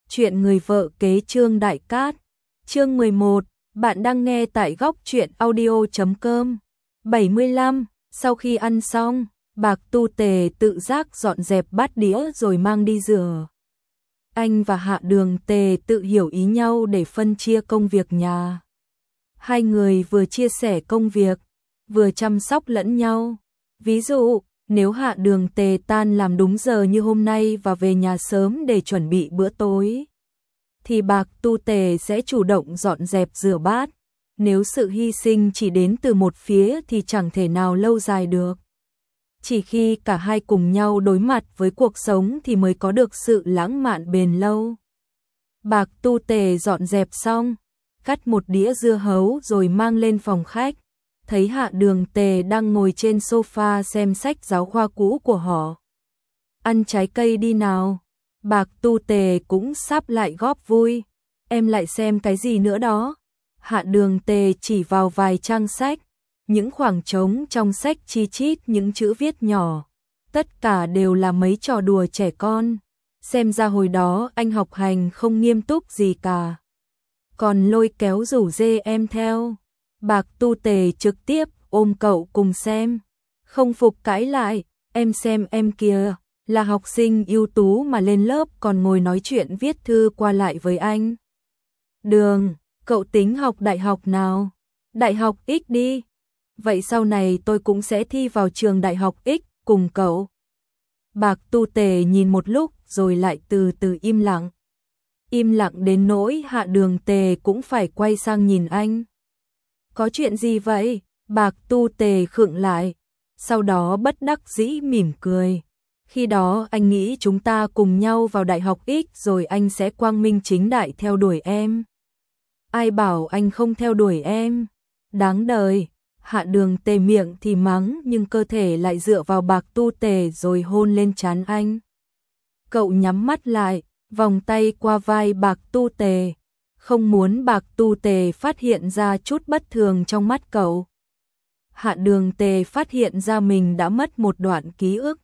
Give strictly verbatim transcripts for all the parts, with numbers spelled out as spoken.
Chuyện người vợ kế Trương Đại Cát. Chương mười một, bạn đang nghe tại góc truyện audio chấm com. bảy mươi lăm, sau khi ăn xong, Bạc Tu Tề tự giác dọn dẹp bát đĩa rồi mang đi rửa. Anh và Hạ Đường Tề tự hiểu ý nhau để phân chia công việc nhà. Hai người vừa chia sẻ công việc, vừa chăm sóc lẫn nhau. Ví dụ, nếu Hạ Đường Tề tan làm đúng giờ như hôm nay và về nhà sớm để chuẩn bị bữa tối, thì Bạc Tu Tề sẽ chủ động dọn dẹp rửa bát. Nếu sự hy sinh chỉ đến từ một phía thì chẳng thể nào lâu dài được. Chỉ khi cả hai cùng nhau đối mặt với cuộc sống thì mới có được sự lãng mạn bền lâu. Bạc Tu Tề dọn dẹp xong, cắt một đĩa dưa hấu rồi mang lên phòng khách. Thấy Hạ Đường Tề đang ngồi trên sofa xem sách giáo khoa cũ của họ. Ăn trái cây đi nào. Bạc Tu Tề cũng sắp lại góp vui. Em lại xem cái gì nữa đó? Hạ Đường Tề chỉ vào vài trang sách. Những khoảng trống trong sách chi chít những chữ viết nhỏ. Tất cả đều là mấy trò đùa trẻ con. Xem ra hồi đó anh học hành không nghiêm túc gì cả. Còn lôi kéo rủ rê em theo. Bạc Tu Tề trực tiếp ôm cậu cùng xem. Không phục cãi lại, em xem em kìa, là học sinh ưu tú mà lên lớp còn ngồi nói chuyện viết thư qua lại với anh. Đường, cậu tính học đại học nào? Đại học X đi. Vậy sau này tôi cũng sẽ thi vào trường đại học X cùng cậu. Bạc Tu Tề nhìn một lúc rồi lại từ từ im lặng. Im lặng đến nỗi Hạ Đường Tề cũng phải quay sang nhìn anh. Có chuyện gì vậy? Bạc Tu Tề khựng lại, sau đó bất đắc dĩ mỉm cười. Khi đó anh nghĩ chúng ta cùng nhau vào đại học X rồi anh sẽ quang minh chính đại theo đuổi em. Ai bảo anh không theo đuổi em? Đáng đời. Hạ Đường Tề miệng thì mắng nhưng cơ thể lại dựa vào Bạc Tu Tề rồi hôn lên trán anh. Cậu nhắm mắt lại, vòng tay qua vai Bạc Tu Tề. Không muốn Bạc Tu Tề phát hiện ra chút bất thường trong mắt cậu. Hạ Đường Tề phát hiện ra mình đã mất một đoạn ký ức.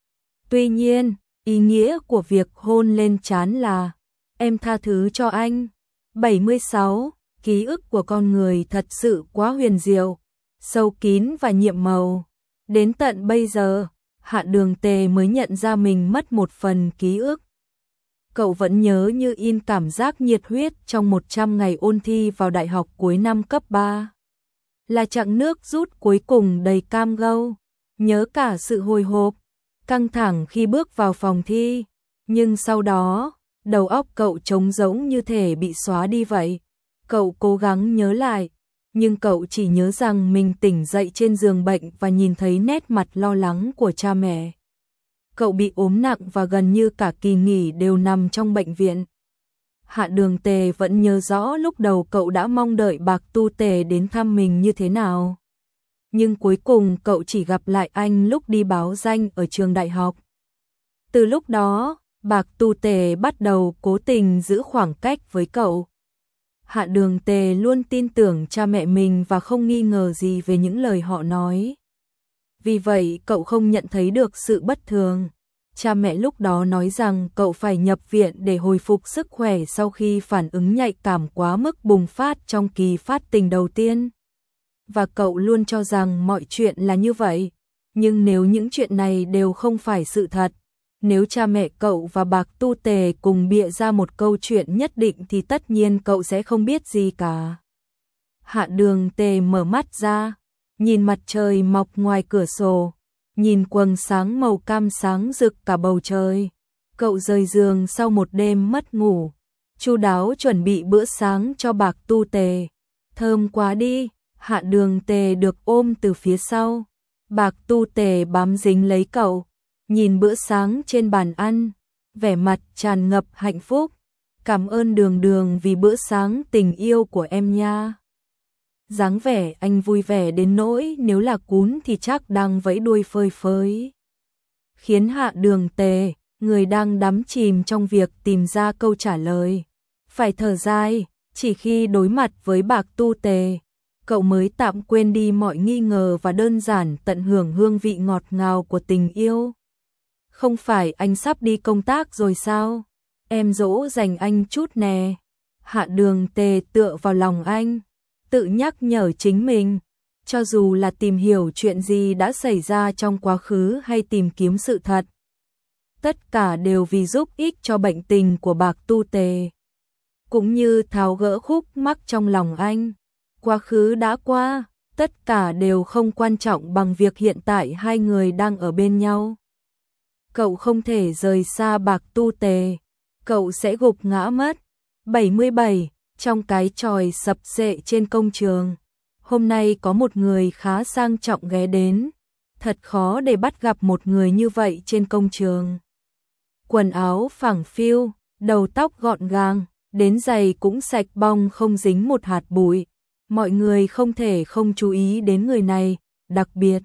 Tuy nhiên, ý nghĩa của việc hôn lên trán là em tha thứ cho anh. bảy mươi sáu. Ký ức của con người thật sự quá huyền diệu, sâu kín và nhiệm màu. Đến tận bây giờ, Hạ Đường Tề mới nhận ra mình mất một phần ký ức. Cậu vẫn nhớ như in cảm giác nhiệt huyết trong một trăm ngày ôn thi vào đại học cuối năm cấp ba. Là chặng nước rút cuối cùng đầy cam go. Nhớ cả sự hồi hộp, căng thẳng khi bước vào phòng thi. Nhưng sau đó, đầu óc cậu trống rỗng như thể bị xóa đi vậy. Cậu cố gắng nhớ lại, nhưng cậu chỉ nhớ rằng mình tỉnh dậy trên giường bệnh và nhìn thấy nét mặt lo lắng của cha mẹ. Cậu bị ốm nặng và gần như cả kỳ nghỉ đều nằm trong bệnh viện. Hạ Đường Tề vẫn nhớ rõ lúc đầu cậu đã mong đợi Bạc Tu Tề đến thăm mình như thế nào. Nhưng cuối cùng cậu chỉ gặp lại anh lúc đi báo danh ở trường đại học. Từ lúc đó, Bạc Tu Tề bắt đầu cố tình giữ khoảng cách với cậu. Hạ Đường Tề luôn tin tưởng cha mẹ mình và không nghi ngờ gì về những lời họ nói. Vì vậy cậu không nhận thấy được sự bất thường. Cha mẹ lúc đó nói rằng cậu phải nhập viện để hồi phục sức khỏe sau khi phản ứng nhạy cảm quá mức bùng phát trong kỳ phát tình đầu tiên. Và cậu luôn cho rằng mọi chuyện là như vậy. Nhưng nếu những chuyện này đều không phải sự thật, nếu cha mẹ cậu và Bạc Tu Tề cùng bịa ra một câu chuyện nhất định thì tất nhiên cậu sẽ không biết gì cả. Hạ Đường Tề mở mắt ra, nhìn mặt trời mọc ngoài cửa sổ, nhìn quầng sáng màu cam sáng rực cả bầu trời. Cậu rời giường sau một đêm mất ngủ, chu đáo chuẩn bị bữa sáng cho Bạc Tu Tề. Thơm quá đi. Hạ Đường Tề được ôm từ phía sau. Bạc Tu Tề bám dính lấy cậu, nhìn bữa sáng trên bàn ăn, vẻ mặt tràn ngập hạnh phúc. Cảm ơn Đường Đường vì bữa sáng tình yêu của em nha. Dáng vẻ anh vui vẻ đến nỗi nếu là cún thì chắc đang vẫy đuôi phơi phới. Khiến Hạ Đường Tề, người đang đắm chìm trong việc tìm ra câu trả lời, phải thở dài. Chỉ khi đối mặt với Bạc Tu Tề, cậu mới tạm quên đi mọi nghi ngờ và đơn giản tận hưởng hương vị ngọt ngào của tình yêu. Không phải anh sắp đi công tác rồi sao? em dỗ dành anh chút nè. Hạ Đường Tề tựa vào lòng anh, tự nhắc nhở chính mình, cho dù là tìm hiểu chuyện gì đã xảy ra trong quá khứ hay tìm kiếm sự thật, tất cả đều vì giúp ích cho bệnh tình của Bạc Tu Tề, cũng như tháo gỡ khúc mắc trong lòng anh. Quá khứ đã qua, tất cả đều không quan trọng bằng việc hiện tại hai người đang ở bên nhau. Cậu không thể rời xa Bạc Tu Tề, cậu sẽ gục ngã mất. bảy mươi bảy. Trong cái chòi sập xệ trên công trường, hôm nay có một người khá sang trọng ghé đến. Thật khó để bắt gặp một người như vậy trên công trường. Quần áo phẳng phiu, đầu tóc gọn gàng, đến giày cũng sạch bong không dính một hạt bụi. Mọi người không thể không chú ý đến người này, đặc biệt.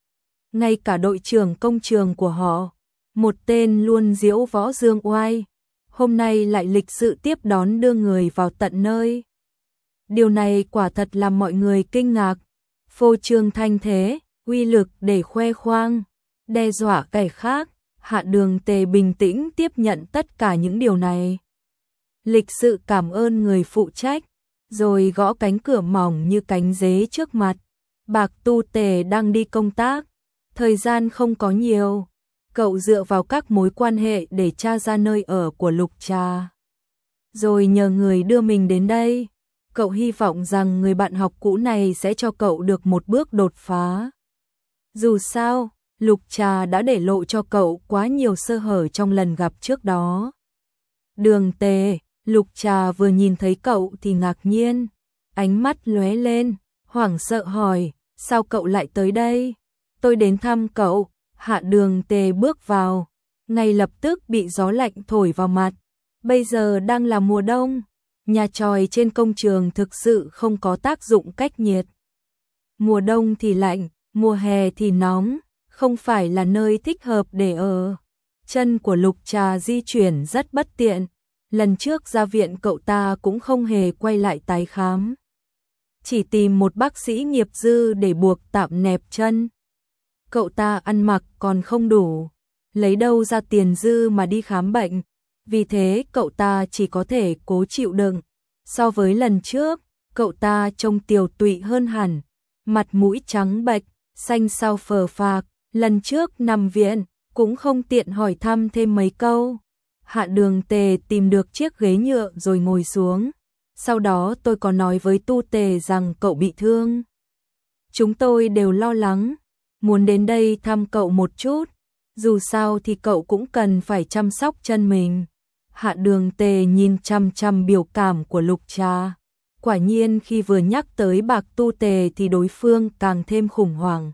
Ngay cả đội trưởng công trường của họ, một tên luôn diễu võ dương oai, hôm nay lại lịch sự tiếp đón đưa người vào tận nơi. Điều này quả thật làm mọi người kinh ngạc, phô trương thanh thế, uy lực để khoe khoang, đe dọa kẻ khác. Hạ Đường Tề bình tĩnh tiếp nhận tất cả những điều này. Lịch sự cảm ơn người phụ trách, rồi gõ cánh cửa mỏng như cánh dế trước mặt. Bạc Tu Tề đang đi công tác, thời gian không có nhiều. Cậu dựa vào các mối quan hệ để tra ra nơi ở của Lục Trà, rồi nhờ người đưa mình đến đây. Cậu hy vọng rằng người bạn học cũ này sẽ cho cậu được một bước đột phá. Dù sao, Lục Trà đã để lộ cho cậu quá nhiều sơ hở trong lần gặp trước đó. Đường Tề, Lục Trà vừa nhìn thấy cậu thì ngạc nhiên, ánh mắt lóe lên, hoảng sợ hỏi, sao cậu lại tới đây? Tôi đến thăm cậu. Hạ Đường Tề bước vào, ngay lập tức bị gió lạnh thổi vào mặt. Bây giờ đang là mùa đông, nhà chòi trên công trường thực sự không có tác dụng cách nhiệt. Mùa đông thì lạnh, mùa hè thì nóng, không phải là nơi thích hợp để ở. Chân của Lục Trà di chuyển rất bất tiện, lần trước ra viện cậu ta cũng không hề quay lại tái khám. Chỉ tìm một bác sĩ nghiệp dư để buộc tạm nẹp chân. Cậu ta ăn mặc còn không đủ, lấy đâu ra tiền dư mà đi khám bệnh, vì thế cậu ta chỉ có thể cố chịu đựng. So với lần trước, cậu ta trông tiều tụy hơn hẳn, mặt mũi trắng bệch, xanh xao phờ phạc, lần trước nằm viện, cũng không tiện hỏi thăm thêm mấy câu. Hạ Đường Tề tìm được chiếc ghế nhựa rồi ngồi xuống, sau đó tôi có nói với Tu Tề rằng cậu bị thương. Chúng tôi đều lo lắng, muốn đến đây thăm cậu một chút, dù sao thì cậu cũng cần phải chăm sóc chân mình. Hạ Đường Tề nhìn chăm chăm biểu cảm của Lục Trà, quả nhiên khi vừa nhắc tới Bạc Tu Tề thì đối phương càng thêm khủng hoảng.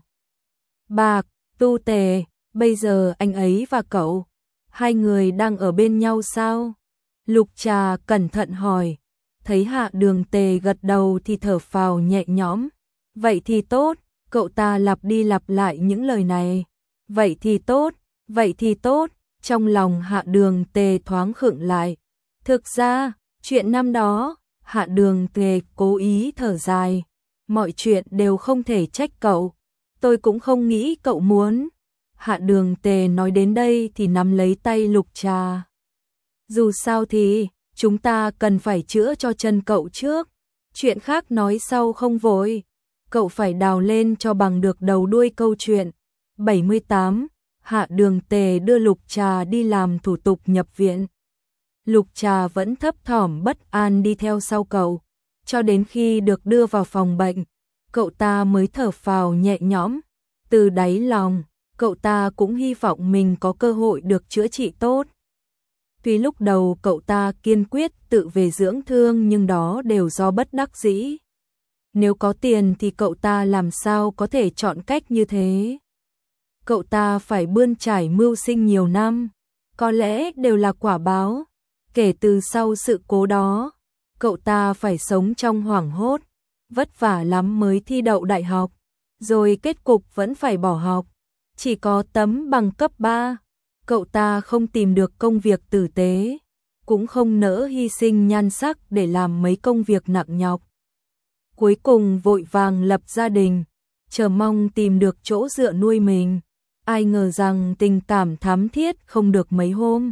Bạc Tu Tề, bây giờ anh ấy và cậu, hai người đang ở bên nhau sao? Lục Trà cẩn thận hỏi, thấy Hạ Đường Tề gật đầu thì thở phào nhẹ nhõm. Vậy thì tốt. Cậu ta lặp đi lặp lại những lời này. Vậy thì tốt, vậy thì tốt. Trong lòng Hạ Đường Tề thoáng khựng lại. Thực ra, chuyện năm đó, Hạ Đường Tề cố ý thở dài. Mọi chuyện đều không thể trách cậu. Tôi cũng không nghĩ cậu muốn. Hạ Đường Tề nói đến đây thì nắm lấy tay Lục Trà. Dù sao thì, chúng ta cần phải chữa cho chân cậu trước. Chuyện khác nói sau không vội. Cậu phải đào lên cho bằng được đầu đuôi câu chuyện. bảy mươi tám. Hạ Đường Tề đưa Lục Trà đi làm thủ tục nhập viện. Lục Trà vẫn thấp thỏm bất an đi theo sau cậu, cho đến khi được đưa vào phòng bệnh, cậu ta mới thở phào nhẹ nhõm. Từ đáy lòng, cậu ta cũng hy vọng mình có cơ hội được chữa trị tốt. Tuy lúc đầu cậu ta kiên quyết tự về dưỡng thương nhưng đó đều do bất đắc dĩ. Nếu có tiền thì cậu ta làm sao có thể chọn cách như thế. Cậu ta phải bươn trải mưu sinh nhiều năm, có lẽ đều là quả báo. Kể từ sau sự cố đó, cậu ta phải sống trong hoảng hốt, vất vả lắm mới thi đậu đại học, rồi kết cục vẫn phải bỏ học. Chỉ có tấm bằng cấp ba, cậu ta không tìm được công việc tử tế, cũng không nỡ hy sinh nhan sắc để làm mấy công việc nặng nhọc. Cuối cùng vội vàng lập gia đình, chờ mong tìm được chỗ dựa nuôi mình. Ai ngờ rằng tình cảm thắm thiết không được mấy hôm,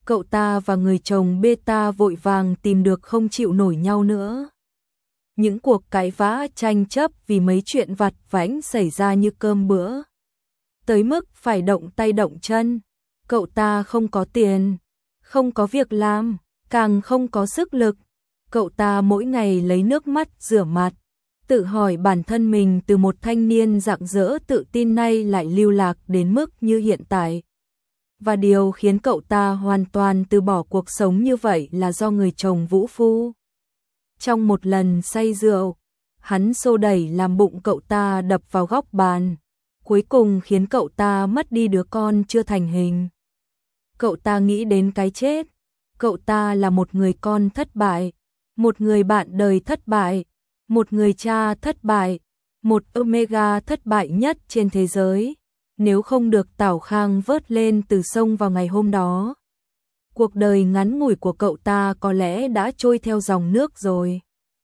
cậu ta và người chồng beta vội vàng tìm được không chịu nổi nhau nữa. Những cuộc cãi vã tranh chấp vì mấy chuyện vặt vãnh xảy ra như cơm bữa. Tới mức phải động tay động chân. Cậu ta không có tiền, không có việc làm, càng không có sức lực. Cậu ta mỗi ngày lấy nước mắt rửa mặt, tự hỏi bản thân mình từ một thanh niên rạng rỡ tự tin nay lại lưu lạc đến mức như hiện tại. Và điều khiến cậu ta hoàn toàn từ bỏ cuộc sống như vậy là do người chồng vũ phu. Trong một lần say rượu, hắn xô đẩy làm bụng cậu ta đập vào góc bàn, cuối cùng khiến cậu ta mất đi đứa con chưa thành hình. Cậu ta nghĩ đến cái chết. Cậu ta là một người con thất bại, một người bạn đời thất bại, một người cha thất bại, một Omega thất bại nhất trên thế giới. Nếu không được Tảo Khang vớt lên từ sông vào ngày hôm đó, cuộc đời ngắn ngủi của cậu ta có lẽ đã trôi theo dòng nước rồi.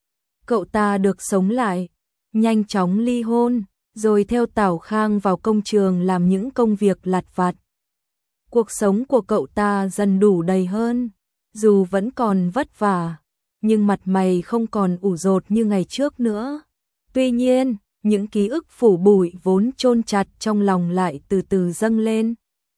Cậu ta được sống lại, nhanh chóng ly hôn, rồi theo Tảo Khang vào công trường làm những công việc lặt vặt. Cuộc sống của cậu ta dần đủ đầy hơn, dù vẫn còn vất vả, nhưng mặt mày không còn ủ rột như ngày trước nữa. Tuy nhiên, những ký ức phủ bụi vốn chôn chặt trong lòng lại từ từ dâng lên,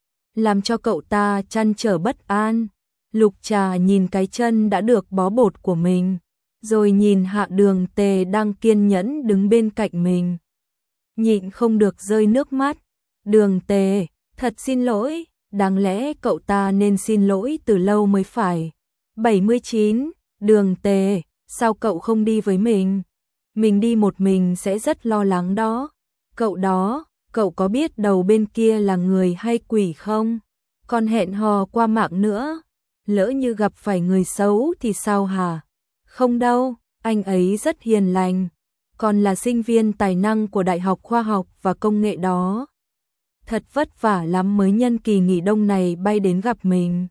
làm cho cậu ta trăn trở bất an. Lục Trà nhìn cái chân đã được bó bột của mình, rồi nhìn Hạ Đường Tề đang kiên nhẫn đứng bên cạnh mình. Nhịn không được rơi nước mắt. Đường Tề, thật xin lỗi, đáng lẽ cậu ta nên xin lỗi từ lâu mới phải. bảy mươi chín, Đường Tề, sao cậu không đi với mình? Mình đi một mình sẽ rất lo lắng đó. Cậu đó, cậu có biết đầu bên kia là người hay quỷ không? Còn hẹn hò qua mạng nữa, lỡ như gặp phải người xấu thì sao hả? Không đâu, anh ấy rất hiền lành, còn là sinh viên tài năng của Đại học Khoa học và Công nghệ đó. Thật vất vả lắm mới nhân kỳ nghỉ đông này bay đến gặp mình.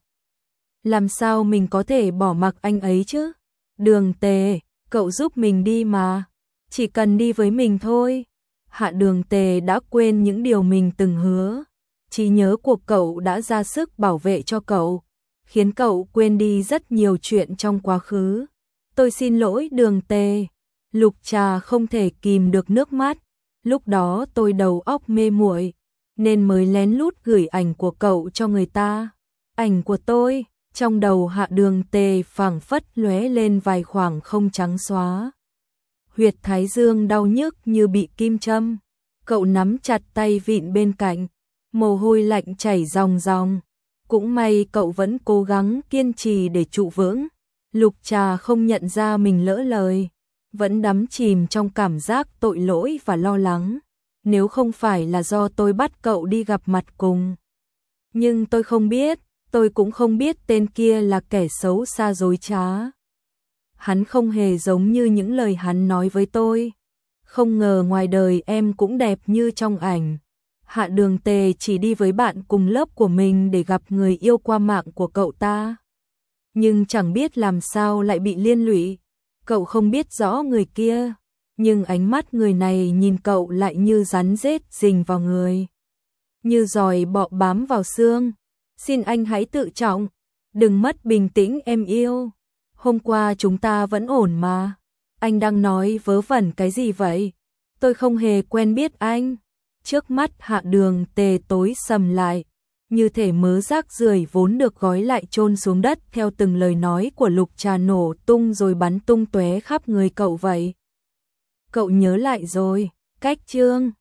Làm sao mình có thể bỏ mặc anh ấy chứ? Đường Tề, cậu giúp mình đi mà, chỉ cần đi với mình thôi. Hạ Đường Tề đã quên những điều mình từng hứa. Trí nhớ của cậu đã ra sức bảo vệ cho cậu, khiến cậu quên đi rất nhiều chuyện trong quá khứ. Tôi xin lỗi Đường Tề. Lục Trà không thể kìm được nước mắt. Lúc đó tôi đầu óc mê muội, nên mới lén lút gửi ảnh của cậu cho người ta. Ảnh của tôi, trong đầu Hạ Đường Tề phảng phất lóe lên vài khoảng không trắng xóa. Huyệt thái dương đau nhức như bị kim châm. Cậu nắm chặt tay vịn bên cạnh, mồ hôi lạnh chảy ròng ròng. Cũng may cậu vẫn cố gắng kiên trì để trụ vững. Lục Trà không nhận ra mình lỡ lời, vẫn đắm chìm trong cảm giác tội lỗi và lo lắng. Nếu không phải là do tôi bắt cậu đi gặp mặt cùng. Nhưng tôi không biết, tôi cũng không biết tên kia là kẻ xấu xa dối trá. Hắn không hề giống như những lời hắn nói với tôi. Không ngờ ngoài đời em cũng đẹp như trong ảnh. Hạ Đường Tề chỉ đi với bạn cùng lớp của mình để gặp người yêu qua mạng của cậu ta. Nhưng chẳng biết làm sao lại bị liên lụy. Cậu không biết rõ người kia, nhưng ánh mắt người này nhìn cậu lại như rắn rết rình vào người, như giòi bọ bám vào xương. Xin anh hãy tự trọng, đừng mất bình tĩnh em yêu. Hôm qua chúng ta vẫn ổn mà. Anh đang nói vớ vẩn cái gì vậy? Tôi không hề quen biết anh. Trước mắt Hạ Đường Tề tối sầm lại, như thể mớ rác rưởi vốn được gói lại chôn xuống đất theo từng lời nói của Lục Trà nổ tung rồi bắn tung tóe khắp người cậu vậy. Cậu nhớ lại rồi, cách chương